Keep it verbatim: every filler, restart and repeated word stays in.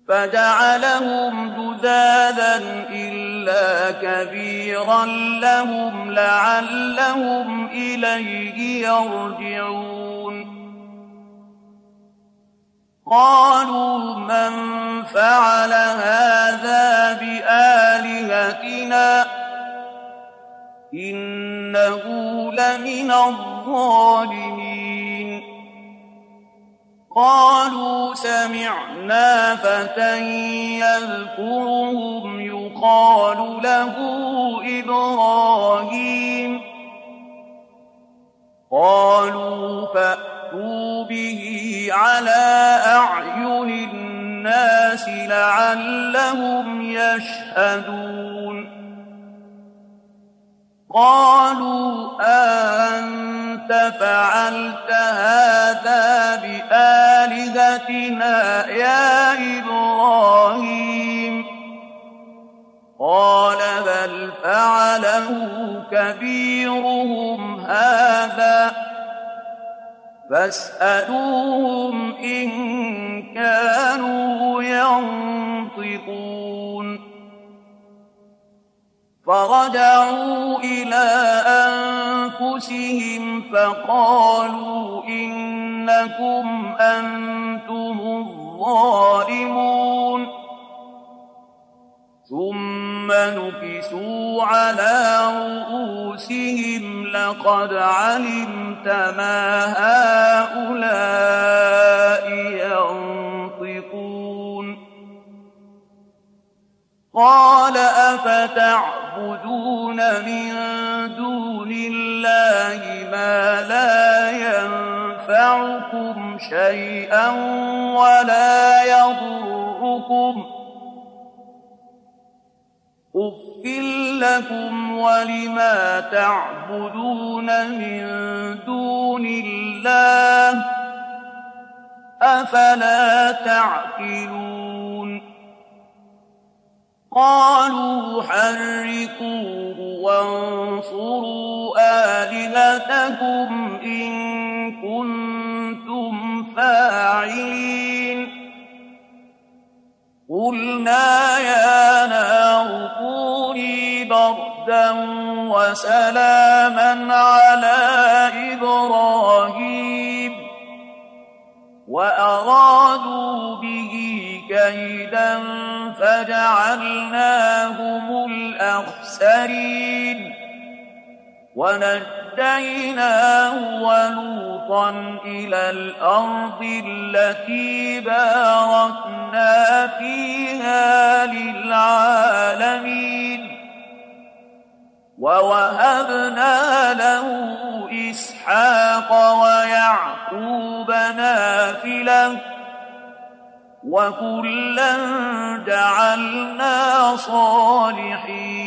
فجعلهم جذاذا إلا كبيرا لهم لعلهم إليه يرجعون قالوا من فعل هذا بآلهتنا إنه لمن الظالمين قالوا سمعنا فتى يذكرهم يقال له إبراهيم قالوا فأتوا به على أعين الناس لعلهم يشهدون قالوا أأنت فعلت هذا بآلهتنا يا إبراهيم قال بل فعله كبيرهم هذا فاسألوهم إن كانوا ينطقون فرجعوا إلى أنفسهم فقالوا إنكم أنتم الظالمون ثم نكسوا على رؤوسهم لقد علمت ما هؤلاء ينطقون قال أفتعبدون من دون الله ما لا ينفعكم شيئا ولا يضركم أُفٍّ لكم ولما تعبدون من دون الله أفلا تعقلون قالوا حرقوه وانصروا آلهتكم إن كنتم فاعلين قلنا يا نار كوني بردا وسلاما على إبراهيم وأرادوا به كيدا فجعلناهم الأخسرين ونجيناه ولوطا إلى الأرض التي باركنا فيها للعالمين ووهبنا له إسحاق ويعقوب نافلة وكلا جعلنا صالحين